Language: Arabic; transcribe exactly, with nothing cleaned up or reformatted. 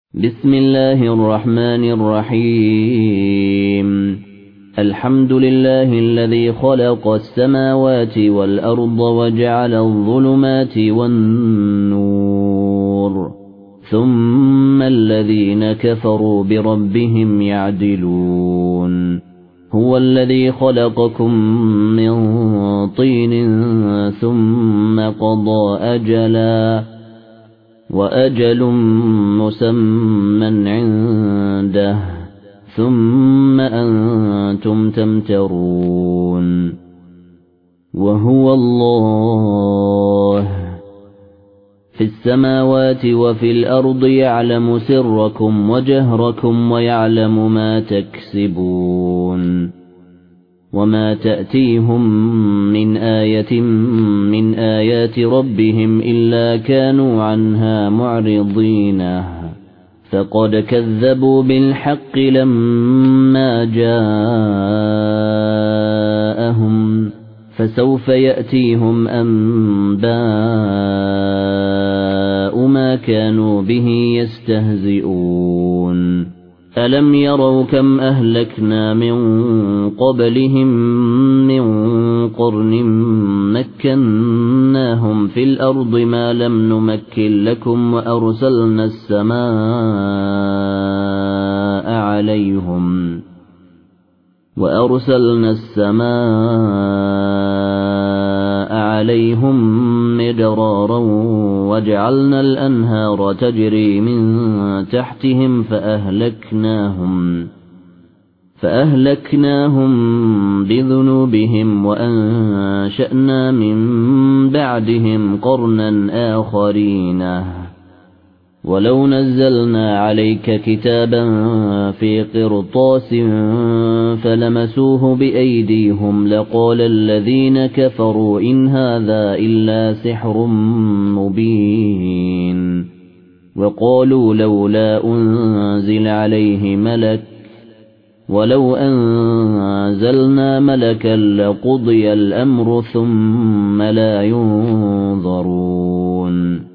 بسم الله الرحمن الرحيم الحمد لله الذي خلق السماوات والأرض وجعل الظلمات والنور ثم الذين كفروا بربهم يعدلون هو الذي خلقكم من طين ثم قضى أجلا وأجل مسمى عنده ثم أنتم تمترون وهو الله في السماوات وفي الأرض يعلم سركم وجهركم ويعلم ما تكسبون وما تأتيهم من آية من آيات ربهم إلا كانوا عنها معرضين فقد كذبوا بالحق لما جاءهم فسوف يأتيهم أنباء ما كانوا به يستهزئون ألم يروا كم أهلكنا من قبلهم من قرن مكناهم في الأرض ما لم نمكن لكم وأرسلنا السماء عليهم وأرسلنا السماء عليهم مدرارا وجعلنا الأنهار تجري من تحتهم فأهلكناهم فأهلكناهم بذنوبهم وأنشأنا من بعدهم قرنا آخرين ولو نزلنا عليك كتابا في قرطاس فلمسوه بأيديهم لقال الذين كفروا إن هذا إلا سحر مبين وقالوا لولا أنزل عليه ملك ولو أنزلنا ملكا لقضي الأمر ثم لا ينظرون